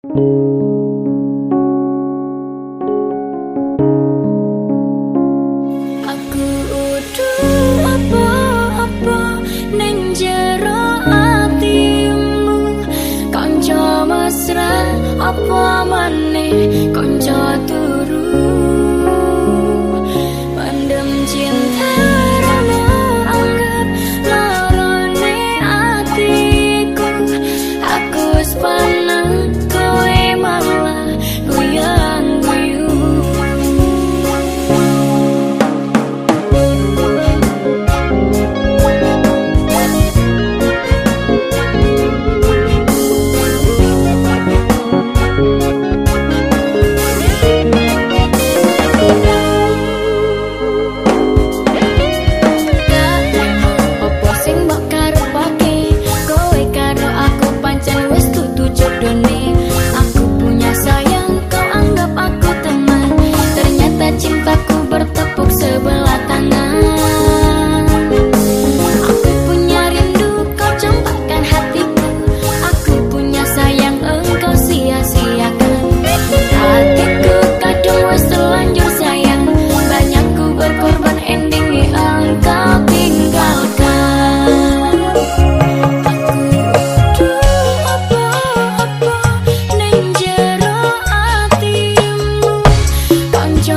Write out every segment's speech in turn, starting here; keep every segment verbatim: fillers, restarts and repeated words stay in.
Aku udah apa-apa ning jero atimu, kanca mesra apa maneh kanca turu, pandem cinta rama anggap larane atiku, aku sepanang kowe malah goyang guyu. Cintaku bertepuk sebelah tangan. Aku punya rindu, kau campakkan hatiku. Aku punya sayang, engkau sia-siakan. Hatiku kadung wes terlanjur sayang, banyak ku berkorban, endingnya engkau tinggalkan. Aku udah apa-apa ning jero atimu, kanca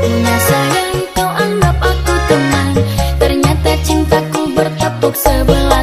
cintaku bertepuk sebelah